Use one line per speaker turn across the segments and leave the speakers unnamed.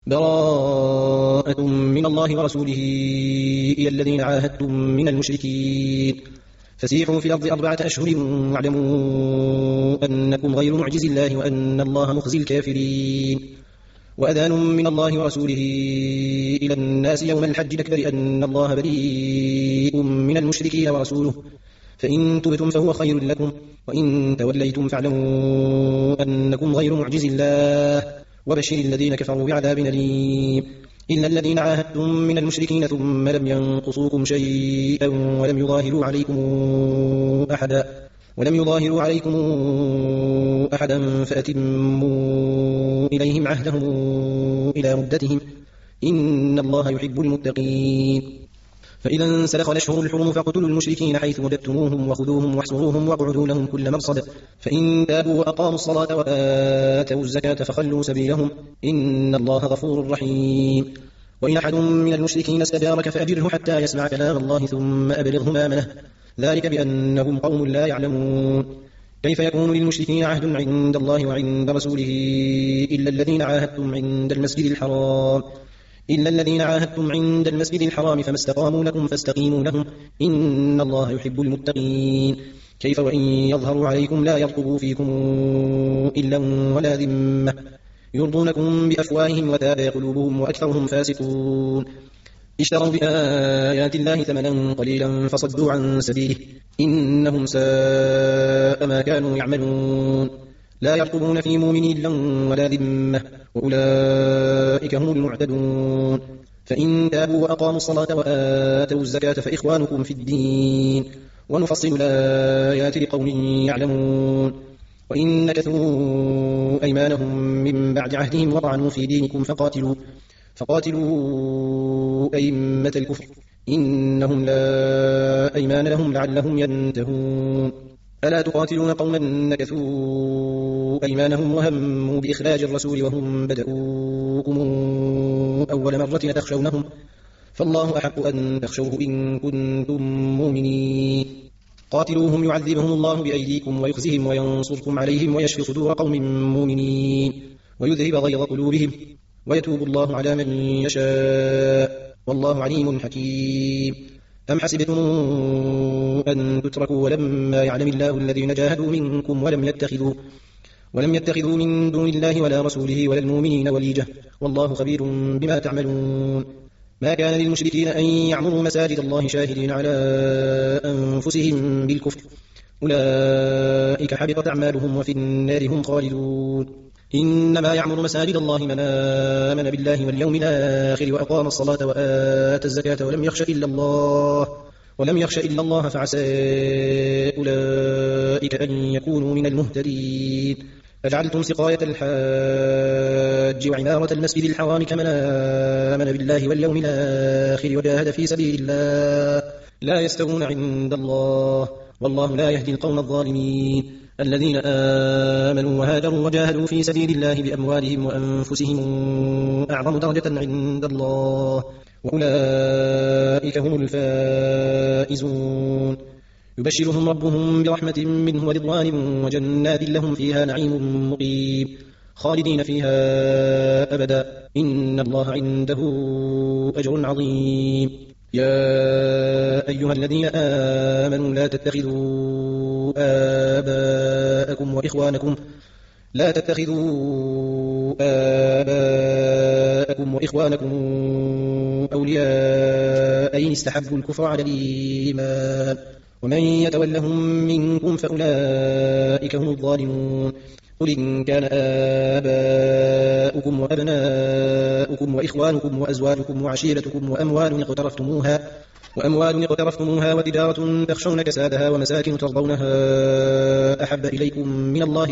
براءة من الله ورسوله إلى الذين عاهدتم من المشركين فسيحوا في الأرض 4 أشهر واعلموا أنكم غير معجز الله وأن الله مخزي الكافرين وأذان من الله ورسوله إلى الناس يوم الحج الأكبر أن الله بريء من المشركين ورسوله فإن تبتم فهو خير لكم وإن توليتم فاعلموا أنكم غير معجز الله وبشر الذين كفروا بعذاب أليم إلا الذين عاهدتم من المشركين ثم لم ينقصوكم شيئا ولم يظاهروا عليكم أحدا فأتموا إليهم عهدهم إلى مدتهم إن الله يحب المتقين فإذا انسلخ الأشهر الحرم فاقتلوا المشركين حيث وجدتموهم وخذوهم واحصروهم واقعدوا لهم كل مرصد فإن تابوا وأقاموا الصلاة وآتوا الزكاة فخلوا سبيلهم إن الله غفور رحيم وإن أحد من المشركين استجارك فأجره حتى يسمع كلام الله ثم أبلغه مأمنه ذلك بأنهم قوم لا يعلمون كيف يكون للمشركين عهد عند الله وعند رسوله إلا الذين عاهدتم عند المسجد الحرام فما استقاموا لكم فاستقيموا لهم إن الله يحب المتقين كيف وإن يظهروا عليكم لا يرقبوا فيكم إلا ولا ذمة يرضونكم بأفواههم وتابى قلوبهم وأكثرهم فاسقون اشتروا بآيات الله ثمنا قليلا فصدوا عن سبيله إنهم ساء ما كانوا يعملون لا يرقبون في مؤمن إلا ولا ذمة وأولئك هم المعتدون فإن تابوا وأقاموا الصلاة وآتوا الزكاة فإخوانكم في الدين ونفصل الآيات لقوم يعلمون وإن نكثوا أيمانهم من بعد عهدهم وطعنوا في دينكم فقاتلوا أئمة الكفر إنهم لا أيمان لهم لعلهم ينتهون ألا تقاتلون قوما نكثوا أيمانهم وهموا بإخراج الرسول وهم بدؤوكم أول مرة تخشونهم فالله أحق أن تخشوه إن كنتم مؤمنين قاتلوهم يعذبهم الله بأيديكم ويخزهم وينصركم عليهم ويشفي صدور قوم مؤمنين ويذهب غيظ قلوبهم ويتوب الله على من يشاء والله عليم حكيم أم حسبتم أن تتركوا ولما يعلم الله الذين جاهدوا منكم ولم يتخذوا من دون الله ولا رسوله ولا المؤمنين وليجة والله خبير بما تعملون ما كان للمشركين أن يعمروا مساجد الله شاهدين على أنفسهم بالكفر أولئك حبطت أعمالهم وفي النار هم خالدون إنما يعمر مساجد الله من آمن بالله واليوم الآخر وأقام الصلاة وآتى الزكاة ولم يخش إلا الله فعسى أولئك أن يكونوا من المهتدين أجعلتم سقاية الحاج وعمارة المسجد الحرام كمن آمن بالله واليوم الآخر وجاهد في سبيل الله لا يستوون عند الله والله لا يهدي القوم الظالمين الذين آمنوا وهاجروا وجاهدوا في سبيل الله بأموالهم وأنفسهم أعظم درجة عند الله وأولئك هم الفائزون يبشرهم ربهم برحمة منه ورضوان وجنات لهم فيها نعيم مقيم خالدين فيها أبدا إن الله عنده أجر عظيم يا أيها الذين آمنوا لا تتخذوا آباءكم وإخوانكم أولياء إن استحبوا الكفر على الإيمان ومن يتولهم منكم فأولئك هم الظالمون قل إن كان آباؤكم وأبناؤكم وإخوانكم وأزواجكم وعشيرتكم وأموال اقترفتموها وتجارة تخشون كسادها ومساكن ترضونها أحب إليكم من الله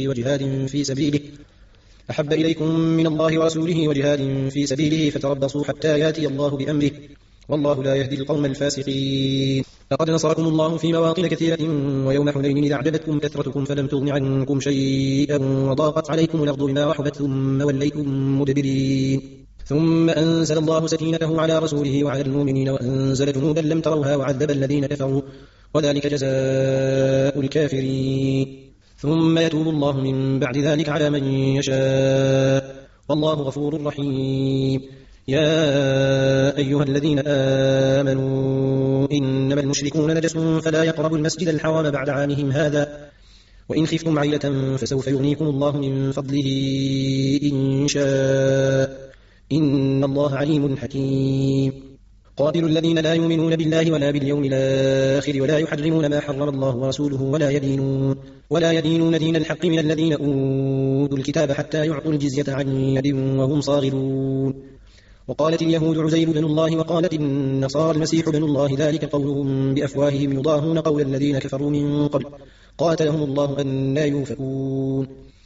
ورسوله وجهاد في سبيله فتربصوا حتى ياتي الله بأمره والله لا يهدي القوم الفاسقين لقد نصركم الله في مواطن كثيرة ويوم حنين إذ أعجبتكم كثرتكم فلم تغن عنكم شيئا وضاقت عليكم الأرض بما رحبت ثم وليتم مدبرين ثم أنزل الله سكينته على رسوله وعلى المؤمنين وأنزل جنودا لم تروها وعذب الذين كفروا وذلك جزاء الكافرين ثم يتوب الله من بعد ذلك على من يشاء والله غفور رحيم. يا أيها الذين آمنوا إنما المشركون نجس فلا يقربوا المسجد الحرام بعد عامهم هذا وإن خفتم عيلة فسوف يغنيكم الله من فضله إن شاء إن الله عليم حكيم. قاتلوا الذين لا يؤمنون بالله ولا باليوم الآخر ولا يحرمون ما حرم الله ورسوله ولا يدينون دين الحق من الذين أوتوا الكتاب حتى يعطوا الجزية عن يد وهم صاغرون. وقالت اليهود عزير بن الله وقالت النصارى المسيح بن الله ذلك قولهم بأفواههم يضاهون قول الذين كفروا من قبل قاتلهم الله أنى يؤفكون.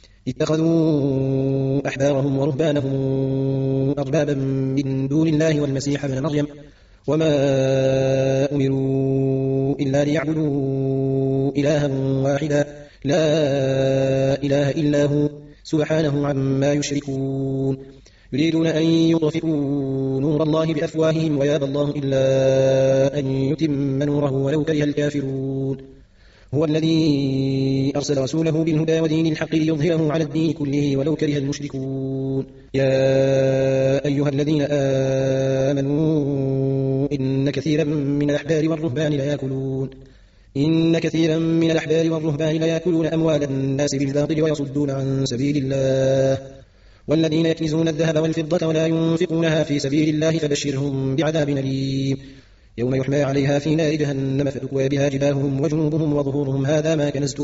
اتخذوا أحبارهم ورهبانهم أربابا من دون الله والمسيح ابن مريم وما أمروا إلا ليعبدوا إلها واحدا لا إله إلا هو سبحانه عما يشركون. يريدون أن يطفئوا نور الله بأفواههم ويابى الله إلا أن يتم نوره ولو كره الكافرون. هو الذي أرسل رسوله بالهدى ودين الحق ليظهره على الدين كله ولو كره المشركون. يا أيها الذين آمنوا إن كثيرا من الأحبار والرهبان ليأكلون أموال الناس بالباطل ويصدون عن سبيل الله والذين يكنزون الذهب والفضة ولا ينفقونها في سبيل الله فبشرهم بعذاب أليم يوم يحمى عليها في نار جهنم فتكوى بها جباههم وجنوبهم وظهورهم هذا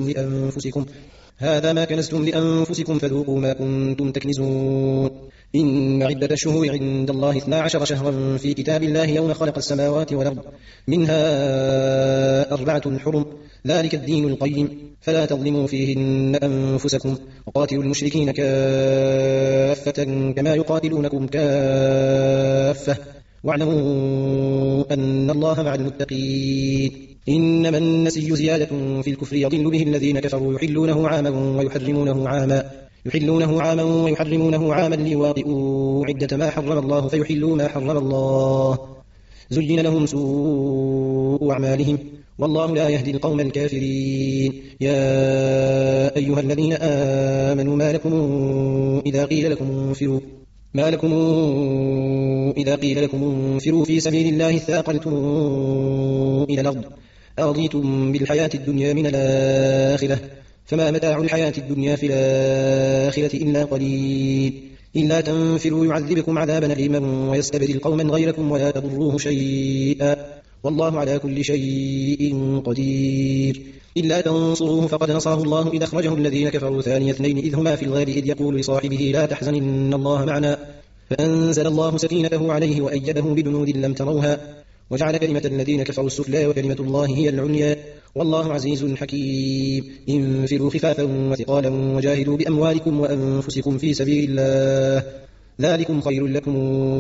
ما كنزتم لأنفسكم فذوقوا ما كنتم تكنزون. إن عدة الشهور عند الله 12 شهرا في كتاب الله يوم خلق السماوات والأرض منها 4 حرم ذلك الدين القيم فلا تظلموا فيهن أنفسكم وقاتلوا المشركين كافة كما يقاتلونكم كافة واعلموا أن الله مع المتقين. إنما النسي زيادة في الكفر يضل به الذين كفروا يحلونه عاما ويحرمونه عاما ليواطئوا عدة ما حرم الله فيحلوا ما حرم الله زين لهم سوء أعمالهم والله لا يهدي القوم الكافرين. يا أيها الذين آمنوا ما لكم إذا قيل لكم انفروا في سبيل الله ثاقلتم إلى الأرض أرضيتم بالحياة الدنيا من الآخرة فما متاع الحياة الدنيا في الآخرة إلا قليل. إلا تنفروا يعذبكم عذابا أليما ويستبدل قوما غيركم ولا تضروه شيئا والله على كل شيء قدير. إلا تنصروه فقد نصره الله إذ أخرجه الذين كفروا ثاني اثنين إذ هما في الغار إذ يقول لصاحبه لا تحزن إن الله معنا فأنزل الله سكينته عليه وأيده بجنود لم تروها وجعل كلمة الذين كفروا السفلى وكلمة الله هي العليا والله عزيز حكيم. انفروا خفافا وثقالا وجاهدوا بأموالكم وأنفسكم في سبيل الله ذلكم خير لكم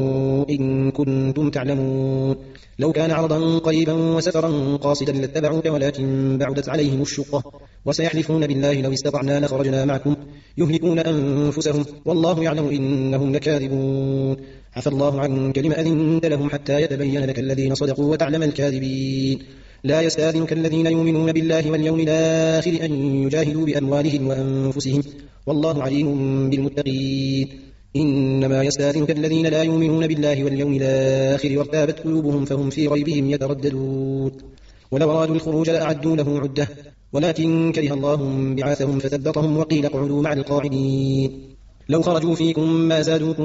إن كنتم تعلمون. لو كان عرضا قريبا وسفرا قاصدا لاتبعوك ولكن بعدت عليهم الشقة وسيحلفون بالله لو استطعنا لخرجنا معكم يهلكون أنفسهم والله يعلم إنهم لكاذبون. عفى الله عنك لم أذنت لهم حتى يتبين لك الذين صدقوا وتعلم الكاذبين. لا يستأذنك الذين يؤمنون بالله واليوم الآخر أن يجاهدوا بأموالهم وأنفسهم والله عليم بالمتقين. إنما يستأذنك الذين لا يؤمنون بالله واليوم الآخر وارتابت قلوبهم فهم في ريبهم يترددون. ولو أرادوا الخروج لأعدوا له عدة ولكن كره الله بعاثهم فثبطهم وقيل اقعدوا مع القاعدين. لو خرجوا فيكم ما زادوكم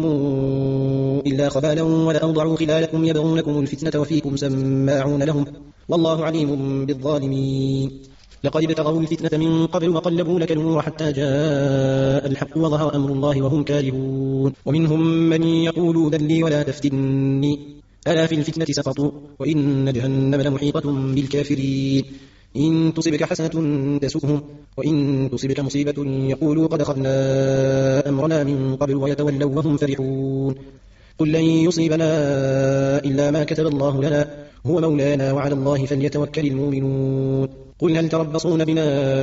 إلا خبالا ولأوضعوا خلالكم يبغونكم الفتنة وفيكم سماعون لهم والله عليم بالظالمين. لقد ابتغوا الفتنة من قبل وقلبوا لك الأمور حتى جاء الحق وظهر أمر الله وهم كارهون. ومنهم من يقول ذل لي ولا تفتني ألا في الفتنة سقطوا وإن جهنم لمحيطة بالكافرين. إن تصبك حسنة تسؤهم وإن تصبك مصيبة يقولوا قد أخذنا أمرنا من قبل ويتولوا وهم فرحون. قل لن يصيبنا إلا ما كتب الله لنا هو مولانا وعلى الله فليتوكل المؤمنون. قل هل تربصون بنا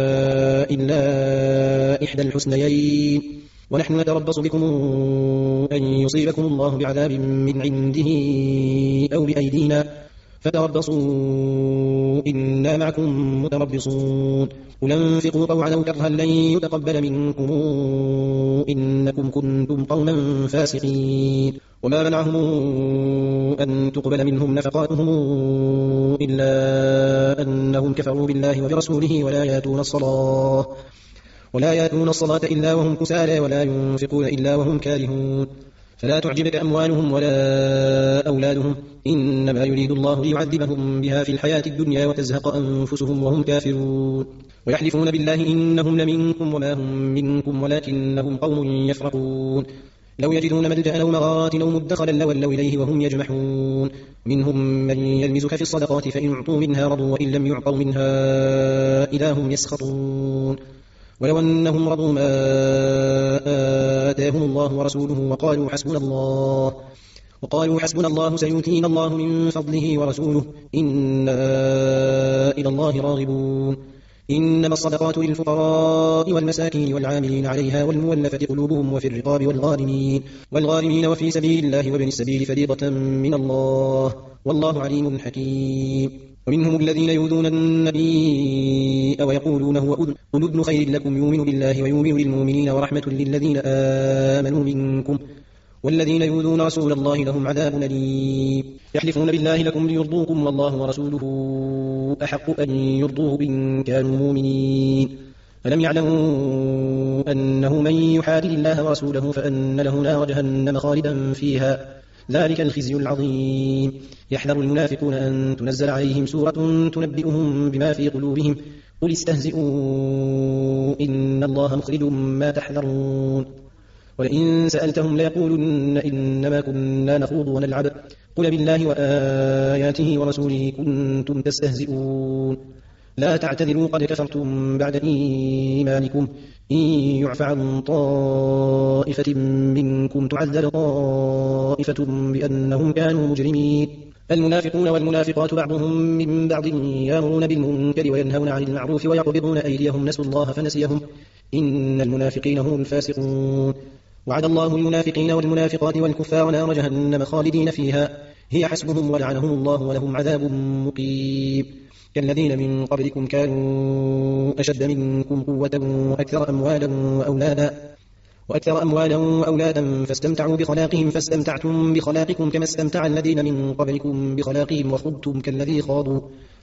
إلا إحدى الحسنيين ونحن نتربص بكم أن يصيبكم الله بعذاب من عنده أو بأيدينا فتربصوا إنا معكم متربصون. قل انفقوا طوعا أو كرها لن يتقبل منكم إنكم كنتم قوما فاسقين وما منعهم أن تقبل منهم نفقاتهم إلا أنهم كفروا بالله وبرسوله ولا يأتون الصلاة إلا وهم كسالى ولا ينفقون إلا وهم كارهون فلا تعجبك أموالهم ولا أولادهم إنما يريد الله ليعذبهم بها في الحياة الدنيا وتزهق أنفسهم وهم كافرون ويحلفون بالله إنهم لمنكم وما هم منكم ولكنهم قوم يفرقون لو يجدون ملجأ أو مغارات أو مدخلا لولوا إليه وهم يجمحون منهم من يلمزك في الصدقات فإن أعطوا منها رضوا وإن لم يعطوا منها إذا هم يسخطون ولو أنهم رضوا ما آتاهم الله ورسوله وقالوا حسبنا الله سيؤتينا الله من فضله ورسوله إنا إلى الله راغبون إنما الصدقات للفقراء والمساكين والعاملين عليها والمولفة قلوبهم وفي الرقاب والغارمين وفي سبيل الله وابن السبيل فريضة من الله والله عليم حكيم ومنهم الذين يؤذون النبي ويقولون هو أذن خير لكم يؤمن بالله ويؤمن للمؤمنين ورحمة للذين آمنوا منكم والذين يؤذون رسول الله لهم عذاب أليم يحلفون بالله لكم ليرضوكم والله ورسوله أحق أن يرضوه إن كانوا مؤمنين ألم يعلموا أنه من يحادد الله ورسوله فأن له نار جهنم خالدا فيها ذلك الخزي العظيم يحذر المنافقون أن تنزل عليهم سورة تنبئهم بما في قلوبهم قل استهزئوا إن الله مخرج ما تحذرون ولئن سألتهم ليقولن إنما كنا نخوض ونلعب قل بالله وآياته ورسوله كنتم تستهزئون لا تعتذروا قد كفرتم بعد إيمانكم إن يعف عن طائفة منكم تعذر طائفة بأنهم كانوا مجرمين المنافقون والمنافقات بعضهم من بعض يأمرون بالمنكر وينهون عن المعروف ويقبضون أيديهم نسوا الله فنسيهم إن المنافقين هم الفاسقون وعد الله المنافقين والمنافقات والكفار نار جهنم خالدين فيها هي حسبهم ولعنهم الله ولهم عذاب مقيم كالذين من قبلكم كانوا أشد منكم قوة وأكثر أموالا وأولادا فاستمتعوا بخلاقهم فاستمتعتم بخلاقكم كما استمتع الذين من قبلكم بخلاقهم وخضتم كالذي خاضوا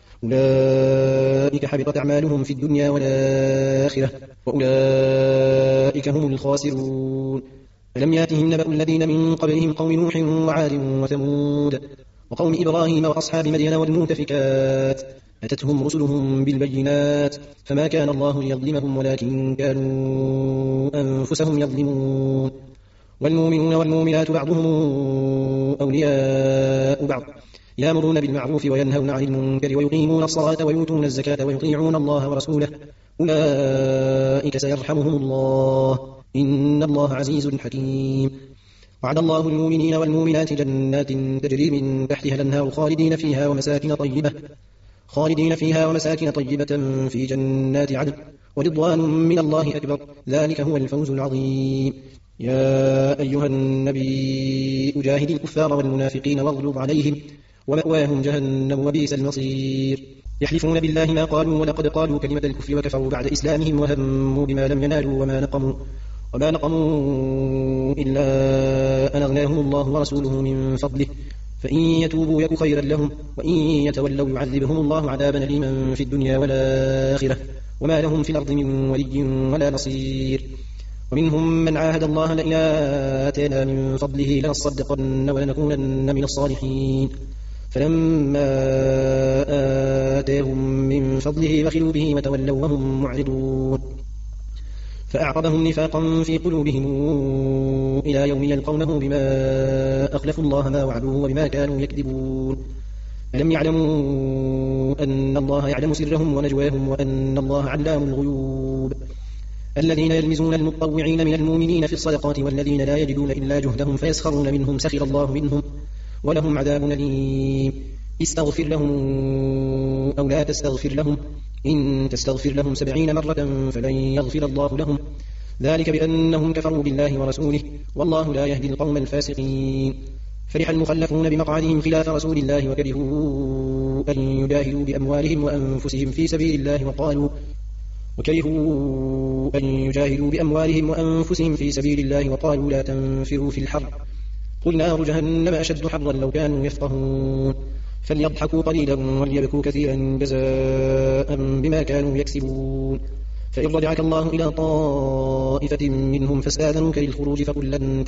أولئك حبطت أعمالهم في الدنيا والآخرة وأولئك هم الخاسرون ألم ياتهم نبأ الذين من قبلهم قوم نوح وعاد وثمود وقوم إبراهيم وأصحاب مدين والمؤتفكات أتتهم رسلهم بالبينات فما كان الله ليظلمهم ولكن كانوا أنفسهم يظلمون والمؤمنون والمؤمنات بعضهم أولياء بعض يأمرون بالمعروف وينهون عن المنكر ويقيمون الصلاة ويؤتون الزكاة ويطيعون الله ورسوله أولئك سيرحمهم الله إن الله عزيز حكيم وعد الله المؤمنين والمؤمنات جنات تجري من تحتها الأنهار خالدين فيها ومساكن طيبة في جنات عدن ورضوان من الله أكبر ذلك هو الفوز العظيم يا أيها النبي أجاهد الكفار والمنافقين واغلظ عليهم ومأواهم جهنم وبئس المصير يحلفون بالله ما قالوا ولقد قالوا كلمة الكفر وكفروا بعد إسلامهم وهموا بما لم ينالوا وما نقموا إلا أن أغناهم الله ورسوله من فضله فإن يتوبوا يك خيرا لهم وإن يتولوا يعذبهم الله عذابا أليما في الدنيا والآخرة وما لهم في الأرض من ولي ولا نصير ومنهم من عاهد الله لئن آتانا من فضله لنصدقن ولنكونن من الصالحين فلما آتاهم من فضله بخلوا به وتولوا وهم معرضون فأعقبهم نفاقا في قلوبهم إلى يوم يلقونه بما أخلفوا الله ما وعدوه وبما كانوا يكذبون ألم يعلموا أن الله يعلم سرهم ونجواهم وأن الله علام الغيوب الذين يلمزون المطوعين من المؤمنين في الصدقات والذين لا يجدون إلا جهدهم فيسخرون منهم سخر الله منهم ولهم عذاب أليم استغفر لهم أو لا تستغفر لهم إن تستغفر لهم 70 مرة فلن يغفر الله لهم ذلك بأنهم كفروا بالله ورسوله والله لا يهدي القوم الفاسقين فرح المخلفون بمقعدهم خلاف رسول الله وكرهوا أن يجاهدوا بأموالهم وأنفسهم في سبيل الله وكرهوا أن يجاهدوا بأموالهم وأنفسهم في سبيل الله وقالوا لا تنفروا في الحر قل نار جهنم أشد حرا لو كانوا يفقهون فليضحكوا قليلا وليبكوا كثيرا جزاء بما كانوا يكسبون فإن رجعك الله إلى طائفة منهم فاستاذنوك للخروج فقل لن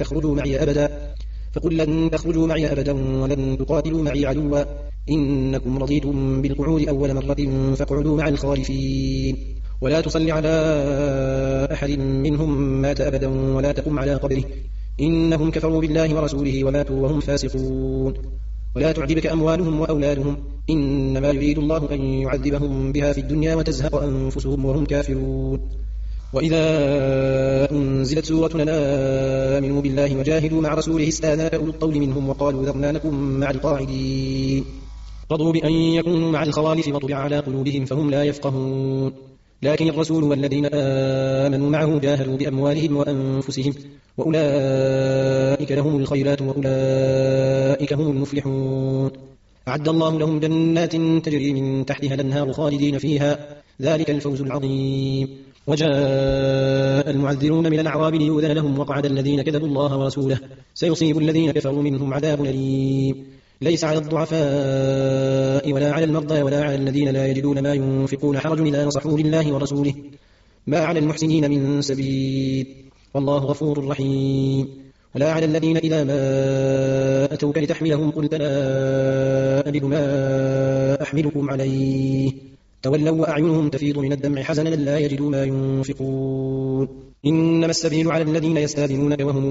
تخرجوا معي أبدا ولن تقاتلوا معي عدوا إنكم رضيتم بالقعود أول مرة فاقعدوا مع الخالفين ولا تصل على أحد منهم مات أبدا ولا تقم على قبره إنهم كفروا بالله ورسوله وماتوا وهم فاسقون ولا تعجبك أموالهم وأولادهم إنما يريد الله أن يعذبهم بها في الدنيا وتزهق أنفسهم وهم كافرون وإذا أنزلت سورة آمنوا بالله وجاهدوا مع رسوله استاذنك أولو الطول منهم وقالوا ذرنا نكن مع القاعدين رضوا بأن يكونوا مع الخوالف وطبع على قلوبهم فهم لا يفقهون لكن الرسول والذين آمنوا معه جاهدوا بأموالهم وأنفسهم وأولئك لهم الخيرات وأولئك هم المفلحون أعد الله لهم جنات تجري من تحتها الأنهار خالدين فيها ذلك الفوز العظيم وجاء المعذرون من الأعراب ليؤذن لهم وقعد الذين كذبوا الله ورسوله سيصيب الذين كفروا منهم عذاب أليم ليس على الضعفاء ولا على المرضى ولا على الذين لا يجدون ما ينفقون حرج إذا نصحوا لله ورسوله ما على المحسنين من سبيل والله غفور رحيم ولا على الذين إذا ما أتوك لتحملهم قلت لا أجد ما أحملكم عليه تولوا وأعينهم تفيض من الدمع حزنا لا يجدوا ما ينفقون إنما السبيل على الذين يستاذنونك وهم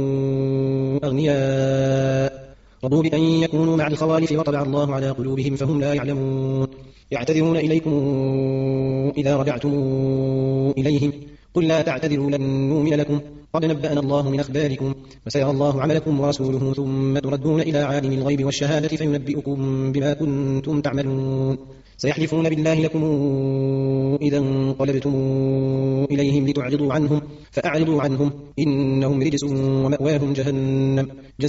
أغنياء رضوا بأن يكونوا مع الخوالف وطبع الله على قلوبهم فهم لا يعلمون يعتذرون إليكم إذا رجعتم إليهم قل لا تعتذروا لن نؤمن لكم قد نبأنا الله من أخباركم وسيرى الله عملكم ورسوله ثم تردون إلى عالم الغيب والشهادة فينبئكم بما كنتم تعملون سيحلفون بالله لكم إذا انقلبتم إليهم لتعرضوا عنهم فأعرضوا عنهم إنهم رجس ومأواهم جهنم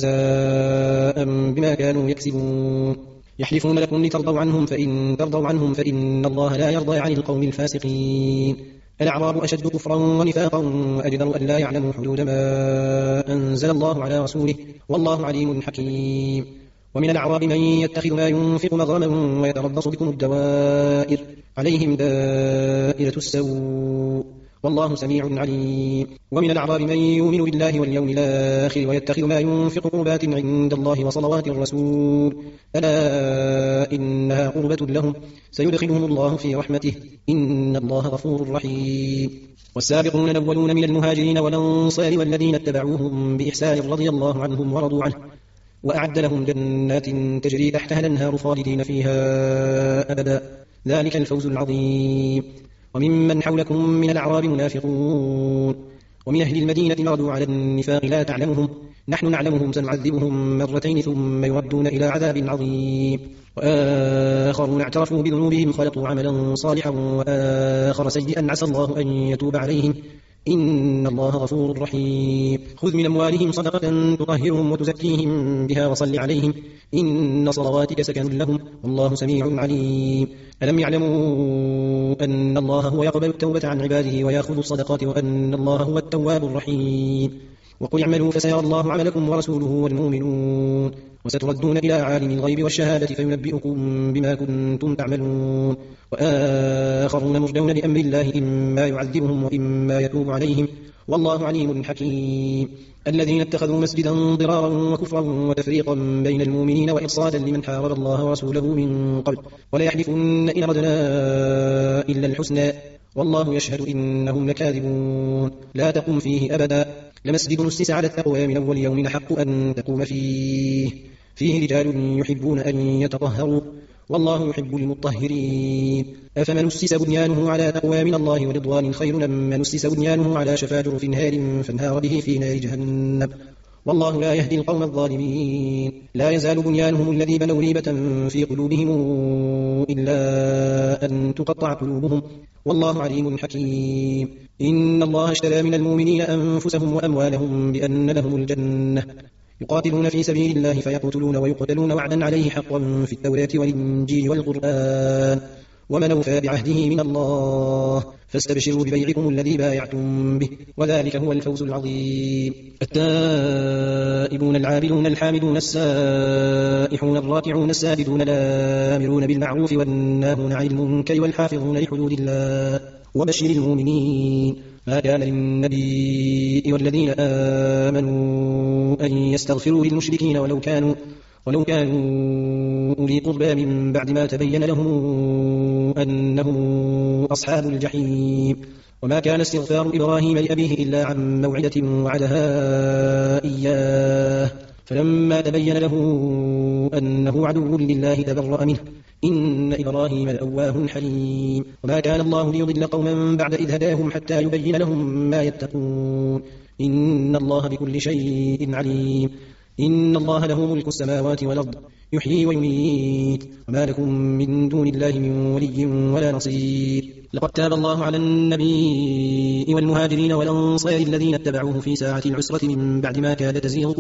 جزاء بما كانوا يكسبون يحلفون لكم لترضوا عنهم فإن ترضوا عنهم فإن الله لا يرضى عن القوم الفاسقين الأعراب أشد كفرا ونفاقا وأجدر أن لا يعلموا حدود ما أنزل الله على رسوله والله عليم حكيم ومن الأعراب من يتخذ ما ينفق مغرما ويتربص بكم الدوائر عليهم دائرة السوء والله سميع عليم ومن الأعراب من يؤمن بالله واليوم الآخر ويتخذ ما ينفق قربات عند الله وصلوات الرسول ألا إنها قربة لهم سيدخلهم الله في رحمته إن الله غفور رحيم والسابقون الأولون من المهاجرين والأنصار والذين اتبعوهم بإحسان رضي الله عنهم ورضوا عنه وأعد لهم جنات تجري تحتها الأنهار خالدين فيها أبدا ذلك الفوز العظيم وممن حولكم من الأعراب منافقون ومن أهل المدينة مردوا على النفاق لا تعلمهم نحن نعلمهم سنعذبهم مرتين ثم يردون إلى عذاب عظيم وآخرون اعترفوا بذنوبهم خلطوا عملا صالحا وآخر سيئا عسى الله أن يتوب عليهم إن الله غفور رحيم خذ من أموالهم صدقة تطهرهم وتزكيهم بها وصل عليهم إن صلواتك سكن لهم والله سميع عليم ألم يعلموا أن الله هو يقبل التوبة عن عباده ويأخذ الصدقات وأن الله هو التواب الرحيم وقل اعملوا فسيرى الله عملكم ورسوله والمؤمنون وستردون إلى عالم الغيب والشهادة فينبئكم بما كنتم تعملون وآخرون مرجون لأمر الله إما يعذبهم وإما يتوب عليهم والله عليم حكيم الذين اتخذوا مسجدا ضرارا وكفرا وتفريقا بين المؤمنين وإرصادا لمن حارب الله ورسوله من قبل وليحلفن إن أردنا إلا الحسنى والله يشهد إنهم لكاذبون لا تقم فيه أبدا لمسجد أسس على التقوى من أول يوم أحق أن تقوم فيه رجال يحبون أن يتطهروا والله يحب المطهرين أفمن أسس بنيانه على تقوى من الله ورضوان خير لمن أسس بنيانه على شفا جرف نهار فانهار به في نار جهنم والله لا يهدي القوم الظالمين لا يزال بنيانهم الذي بنوا ريبة في قلوبهم إلا أن تقطع قلوبهم والله عليم حكيم إن الله اشترى من المؤمنين أنفسهم وأموالهم بأن لهم الجنة يقاتلون في سبيل الله فيقتلون ويقتلون وعدا عليه حقا في التوراة والإنجيل والقرآن ومن أوفى بعهده من الله فاستبشروا ببيعكم الذي بايعتم به وذلك هو الفوز العظيم. التائبون العابدون الحامدون السائحون الراكعون الساجدون الآمرون بالمعروف والناهون عن المنكر والحافظون لحدود الله وبشر المؤمنين. ما كان للنبي والذين آمنوا أن يستغفروا للمشركين ولو كانوا أولي قربى من بعد ما تبين لهم أنهم أصحاب الجحيم. وما كان استغفار إبراهيم لأبيه إلا عن موعدة وعدها إياه فلما تبين له أنه عدو لله تبرأ منه إن إبراهيم لأواه حليم. وما كان الله ليضل قوما بعد إذ هداهم حتى يبين لهم ما يتقون إن الله بكل شيء عليم. إن الله له ملك السماوات والأرض يحيي ويميت وما لكم من دون الله من ولي ولا نصير. لقد تاب الله على النبي والمهاجرين والأنصار الذين اتبعوه في ساعة العسرة من بعد ما كاد تزيغ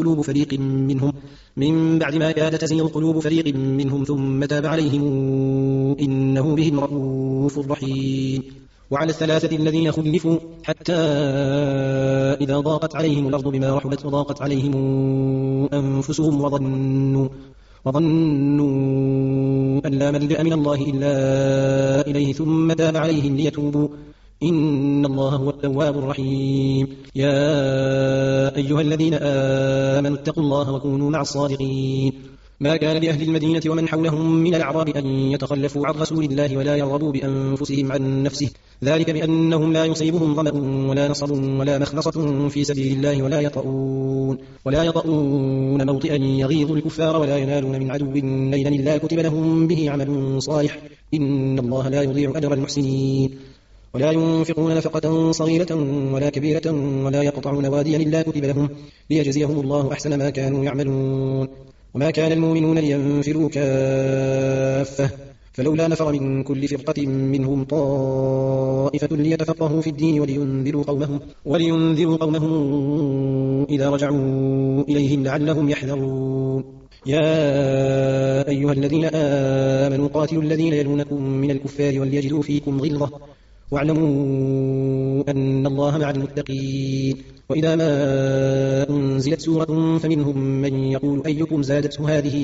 قلوب فريق منهم ثم تاب عليهم إنه بهم رؤوف رحيم. وعلى الثلاثة الذين خلفوا حتى إذا ضاقت عليهم الأرض بما رحبت وضاقت عليهم أنفسهم وظنوا أن لا ملجأ من الله إلا إليه ثم تاب عليهم ليتوبوا إن الله هو التواب الرحيم. يا أيها الذين آمنوا اتقوا الله وكونوا مع الصادقين. ما كان لأهل المدينة ومن حولهم من الأعراب أن يتخلفوا عن رسول الله ولا يرغبوا بأنفسهم عن نفسه ذلك بأنهم لا يصيبهم ظمأ ولا نصب ولا مخمصة في سبيل الله ولا يطؤون موطئا يغيظ الكفار ولا ينالون من عدو نيلا إلا كتب لهم به عمل صالح إن الله لا يضيع أجر المحسنين. ولا ينفقون نفقة صغيرة ولا كبيرة ولا يقطعون واديا إلا كتب لهم ليجزيهم الله أحسن ما كانوا يعملون. وما كان المؤمنون لينفروا كافة فلولا نفر من كل فرقة منهم طائفة ليتفقهوا في الدين ولينذروا قومهم إذا رجعوا إليهم لعلهم يحذرون. يا أيها الذين آمنوا قاتلوا الذين يلونكم من الكفار وليجدوا فيكم غلظة واعلموا أن الله مع المتقين. وإذا ما أنزلت سورة فمنهم من يقول أيكم زادته هذه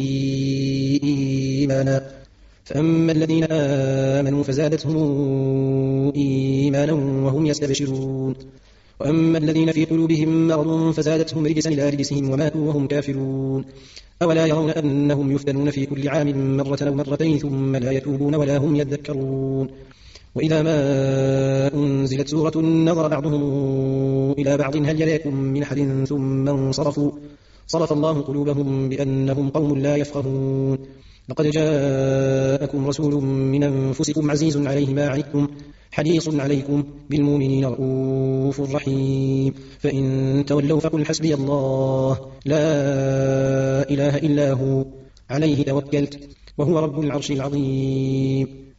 إيمانا فأما الذين آمنوا فزادتهم إيمانا وهم يستبشرون وأما الذين في قلوبهم مرض فزادتهم رجسا إلى رجسهم وماتوا وهم كافرون. أولا يرون أنهم يفتنون في كل عام مرة أو مرتين ثم لا يتوبون ولا هم يذكرون. وإذا ما أنزلت سورة نظر بعضهم إلى بعض هل يراكم من أحد ثم صرف الله قلوبهم بأنهم قوم لا يفقهون. لقد جاءكم رسول من أنفسكم عزيز عليه ما عنتم حريص عليكم بالمؤمنين رؤوف رحيم. فإن تولوا فقل حسبي الله لا إله إلا هو عليه توكلت وهو رب العرش العظيم.